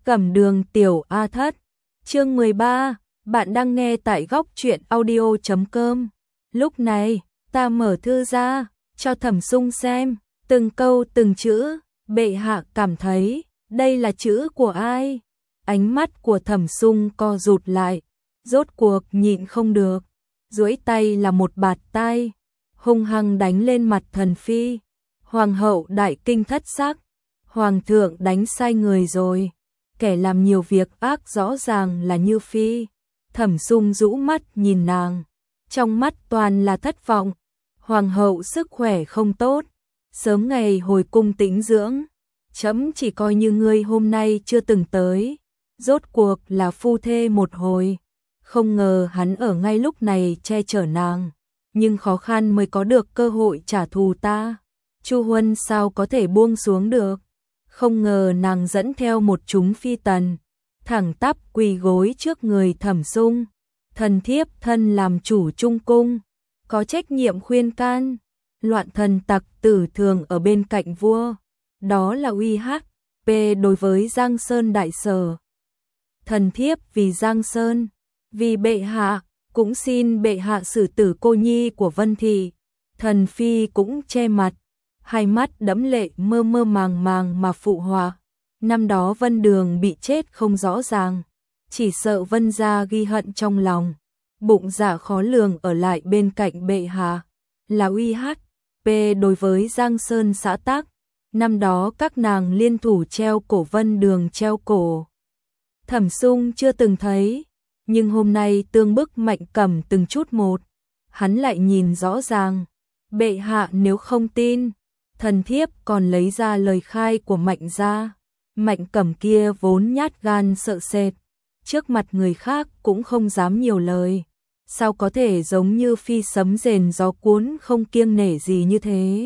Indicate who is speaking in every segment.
Speaker 1: Cẩm Đường Tiểu A Thất, chương 13, bạn đang nghe tại góc truyện audio.com. Lúc này, ta mở thư ra, cho Thẩm Sung xem, từng câu từng chữ, bệ hạ cảm thấy, đây là chữ của ai? Ánh mắt của Thẩm Sung co rụt lại, rốt cuộc nhịn không được, duỗi tay là một bạt tai, hung hăng đánh lên mặt thần phi. Hoàng hậu đại kinh thất sắc, hoàng thượng đánh sai người rồi, kẻ làm nhiều việc ác rõ ràng là Như Phi. Thẩm Sung rũ mắt nhìn nàng, trong mắt toàn là thất vọng. Hoàng hậu sức khỏe không tốt, sớm ngày hồi cung tĩnh dưỡng, chấm chỉ coi như ngươi hôm nay chưa từng tới, rốt cuộc là phu thê một hồi. Không ngờ hắn ở ngay lúc này che chở nàng, nhưng khó khăn mới có được cơ hội trả thù ta. Chu Huân sao có thể buông xuống được? Không ngờ nàng dẫn theo một chúng phi tần, thẳng tắp quỳ gối trước người Thẩm Sung. Thần thiếp thân làm chủ trung cung, có trách nhiệm khuyên can. Loạn thần tặc tử thường ở bên cạnh vua, đó là uy hắc p đối với Giang Sơn đại sở. Thần thiếp vì Giang Sơn, vì bệ hạ, cũng xin bệ hạ xử tử cô nhi của Vân Thị. Thần phi cũng che mặt, hai mắt đẫm lệ mơ mơ màng màng mà phụ họa. Năm đó Vân Đường bị chết không rõ ràng, chỉ sợ Vân gia ghi hận trong lòng, bụng dạ khó lường ở lại bên cạnh bệ hạ. Là uy hắc p đối với Giang Sơn xã tắc, năm đó các nàng liên thủ treo cổ Vân Đường treo cổ. Thẩm Sung chưa từng thấy, nhưng hôm nay tương bức Mạnh Cẩm từng chút một, hắn lại nhìn rõ ràng. Bệ hạ nếu không tin, thần thiếp còn lấy ra lời khai của Mạnh gia. Mạnh Cẩm kia vốn nhát gan sợ sệt, trước mặt người khác cũng không dám nhiều lời, sao có thể giống như phi sấm rền gió cuốn không kiêng nể gì như thế.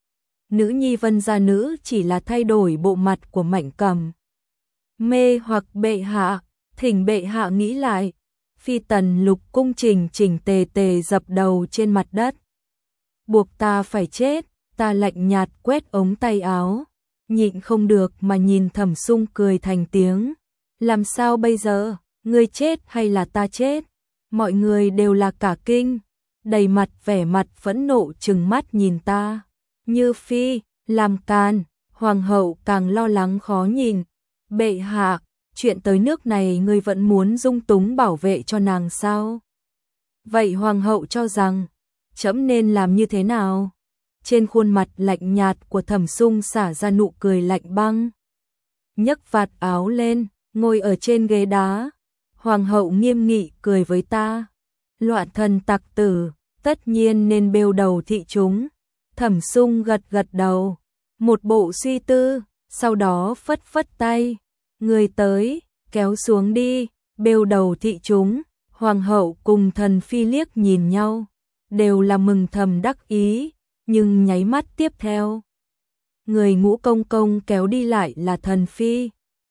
Speaker 1: Nữ nhi Vân gia nữ chỉ là thay đổi bộ mặt của Mạnh Cẩm. Mê hoặc bệ hạ, thỉnh bệ hạ nghĩ lại. Phi tần lục cung chỉnh chỉnh tề tề dập đầu trên mặt đất. Buộc ta phải chết, ta lạnh nhạt quét ống tay áo, nhịn không được mà nhìn Thẩm Sung cười thành tiếng. Làm sao bây giờ, ngươi chết hay là ta chết? Mọi người đều là cả kinh, đầy mặt vẻ mặt phẫn nộ trừng mắt nhìn ta. Như Phi, làm càn, hoàng hậu càng lo lắng khó nhìn. Bệ hạ, chuyện tới nước này ngươi vẫn muốn dung túng bảo vệ cho nàng sao? Vậy hoàng hậu cho rằng, trẫm nên làm như thế nào? Trên khuôn mặt lạnh nhạt của Thẩm Sung xả ra nụ cười lạnh băng. Nhấc vạt áo lên, ngồi ở trên ghế đá. Hoàng hậu nghiêm nghị cười với ta. Loạn thần tặc tử, tất nhiên nên bêu đầu thị chúng. Thẩm Sung gật gật đầu, một bộ suy tư, sau đó phất phất tay. Người tới, kéo xuống đi, bêu đầu thị chúng. Hoàng hậu cùng thần phi liếc nhìn nhau, đều là mừng thầm đắc ý, nhưng nháy mắt tiếp theo, người Ngũ công công kéo đi lại là thần phi.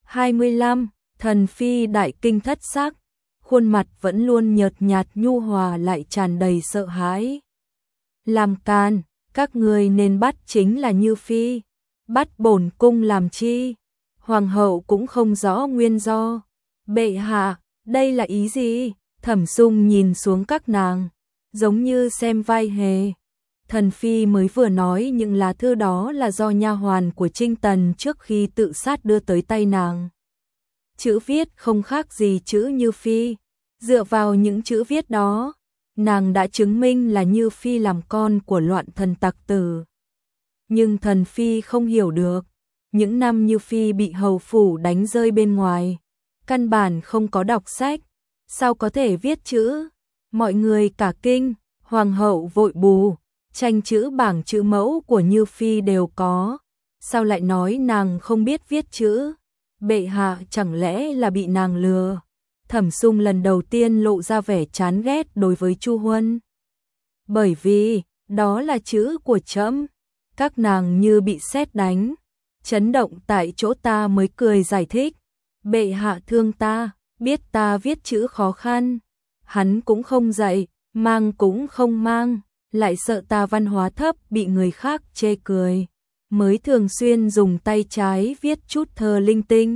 Speaker 1: 25, thần phi đại kinh thất sắc, khuôn mặt vẫn luôn nhợt nhạt nhu hòa lại tràn đầy sợ hãi. Làm càn, các người nên bắt chính là Như Phi, bắt bổn cung làm chi? Hoàng hậu cũng không rõ nguyên do. Bệ hạ, đây là ý gì? Thẩm Sung nhìn xuống các nàng, giống như xem vai hề. Thần phi mới vừa nói những lá thư đó là do nha hoàn của Trinh Tần trước khi tự sát đưa tới tay nàng. Chữ viết không khác gì chữ Như Phi. Dựa vào những chữ viết đó, nàng đã chứng minh là Như Phi làm con của loạn thần tặc tử. Nhưng thần phi không hiểu được, những năm Như Phi bị hầu phủ đánh rơi bên ngoài, căn bản không có đọc sách, sao có thể viết chữ? Mọi người cả kinh, hoàng hậu vội bù, tranh chữ bảng chữ mẫu của Như Phi đều có, sao lại nói nàng không biết viết chữ? Bệ hạ chẳng lẽ là bị nàng lừa? Thẩm Sung lần đầu tiên lộ ra vẻ chán ghét đối với Chu Huân. Bởi vì, đó là chữ của trẫm. Các nàng như bị sét đánh, chấn động tại chỗ. Ta mới cười giải thích. Bệ hạ thương ta, biết ta viết chữ khó khăn. Hắn cũng không dạy, mang cũng không mang, lại sợ ta văn hóa thấp bị người khác chê cười, mới thường xuyên dùng tay trái viết chút thơ linh tinh.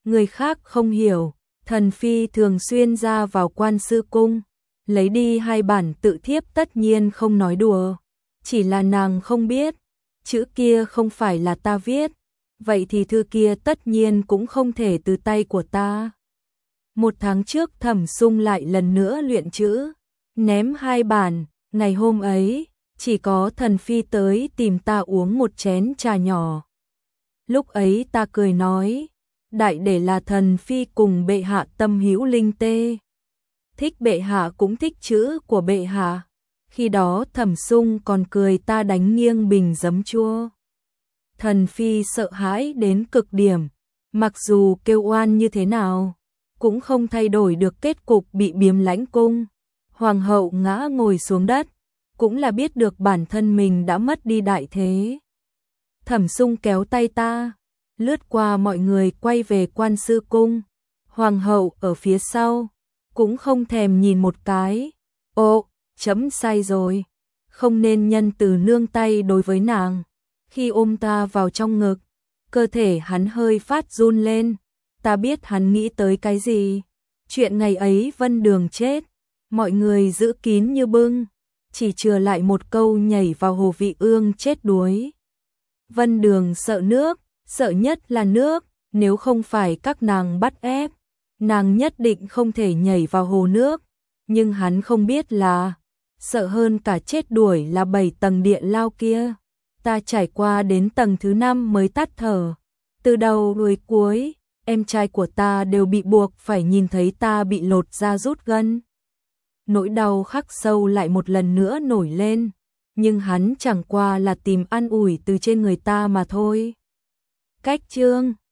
Speaker 1: Người khác không hiểu, Thần Phi thường xuyên ra vào Quan Sư Cung, lấy đi 2 bản tự thiếp tất nhiên không nói đùa. Chỉ là nàng không biết, chữ kia không phải là ta viết, vậy thì thư kia tất nhiên cũng không thể từ tay của ta. 1 tháng trước Thẩm Sung lại lần nữa luyện chữ, ném 2 bản, ngày hôm ấy, chỉ có Thần Phi tới tìm ta uống một chén trà nhỏ. Lúc ấy ta cười nói, đại để là Thần Phi cùng bệ hạ tâm hữu linh tê. Thích bệ hạ cũng thích chữ của bệ hạ. Khi đó Thẩm Sung còn cười ta đánh nghiêng bình giấm chua. Thần Phi sợ hãi đến cực điểm, mặc dù kêu oan như thế nào, cũng không thay đổi được kết cục bị biếm lãnh cung. Hoàng hậu ngã ngồi xuống đất, cũng là biết được bản thân mình đã mất đi đại thế. Thẩm Sung kéo tay ta, lướt qua mọi người quay về Quan Sư Cung. Hoàng hậu ở phía sau, cũng không thèm nhìn một cái. Ồ, chấm sai rồi, không nên nhân từ nương tay đối với nàng. Khi ôm ta vào trong ngực, cơ thể hắn hơi phát run lên. Ta biết hắn nghĩ tới cái gì. Chuyện ngày ấy Vân Đường chết, mọi người giữ kín như bưng, chỉ chừa lại một câu nhảy vào hồ Vị Ương chết đuối. Vân Đường sợ nước, sợ nhất là nước, nếu không phải các nàng bắt ép, nàng nhất định không thể nhảy vào hồ nước. Nhưng hắn không biết là, sợ hơn cả chết đuổi là 7 tầng địa lao kia. Ta trải qua đến tầng thứ 5 mới tắt thở. Từ đầu đuôi cuối, em trai của ta đều bị buộc phải nhìn thấy ta bị lột da rút gân. Nỗi đau khắc sâu lại một lần nữa nổi lên, nhưng hắn chẳng qua là tìm an ủi từ trên người ta mà thôi. Cách chương